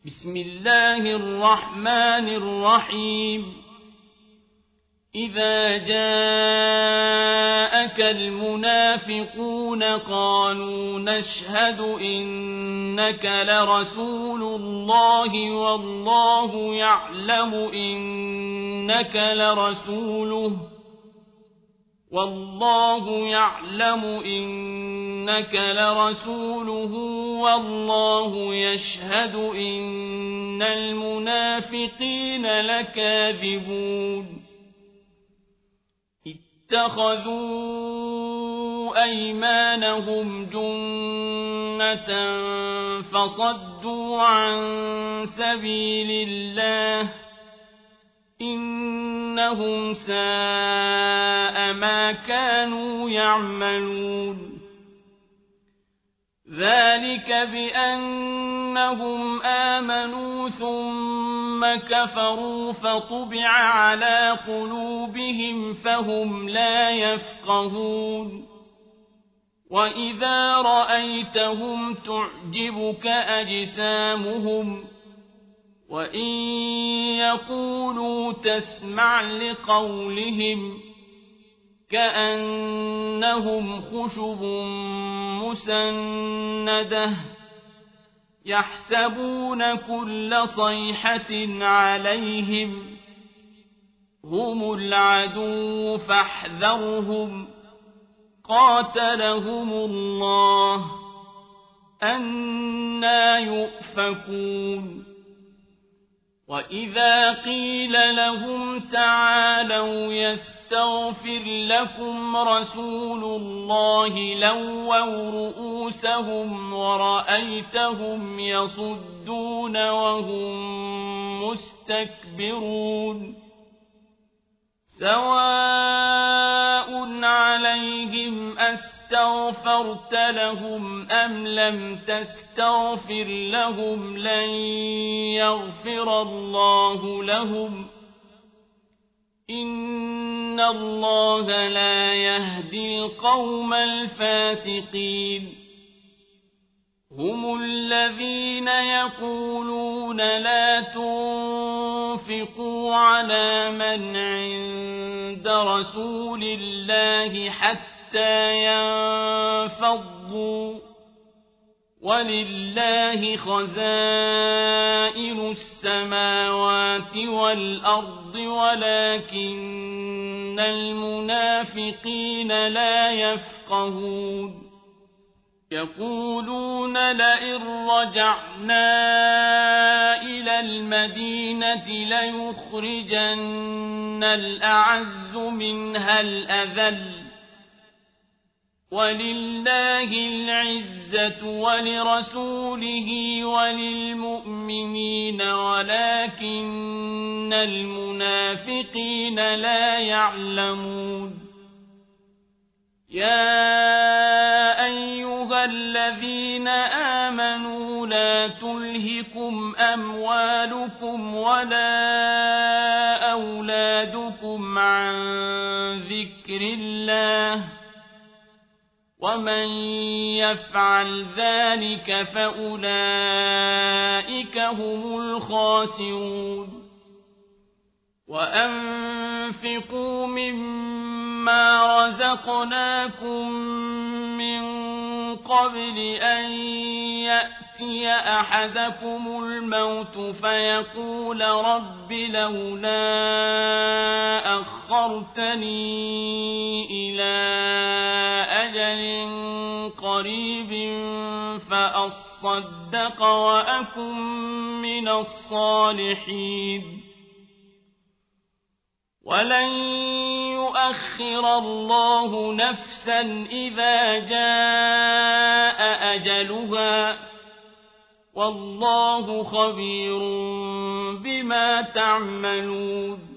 بسم الله الرحمن الرحيم إذا جاءك المنافقون قالوا نشهد إنك لرسول الله والله يعلم إنك لرسوله والله يشهد إن المنافقين لكاذبون اتخذوا أيمانهم جنة فصدوا عن سبيل الله إنهم ساء ما كانوا يعملون ذلك بأنهم آمنوا ثم كفروا فطبع على قلوبهم فهم لا يفقهون وإذا رأيتهم تعجبك أجسامهم وإن يقولوا تسمع لقولهم كأنهم خشب مسندة يحسبون كل صيحة عليهم هم العدو فاحذرهم قاتلهم الله أنى يؤفكون وإذا قيل لهم تعالوا يستغفر لكم رسول الله لووا رؤوسهم ورأيتهم يصدون وهم مستكبرون سواء عليهم أستغفرت لهم أم لم تستغفر لهم لن يغفر الله لهم إن الله لا يهدي القوم الفاسقين هم الذين يقولون لا تنفقوا على من عند رسول الله حتى ينفضوا ولله خزائن السماوات والأرض ولكن المنافقين لا يفقهون يقولون لئن رجعنا إلى المدينة ليخرجن الأعز منها الأذل ولله العزة ولرسوله وللمؤمنين ولكن المنافقين لا يعلمون يا أيها الذين آمنوا لا تلهكم أموالكم ولا أولادكم عن ذكر الله ومن يفعل ذلك فأولئك هم الخاسرون وأنفقوا مما رزقناكم من قبل أن يأتي أحدكم الموت فيقول رب لولا أخرتني إلى أجل قريب فأصدق وأكن من الصالحين ولن يؤخر الله نفسا إذا جاء أجلها والله خبير بما تعملون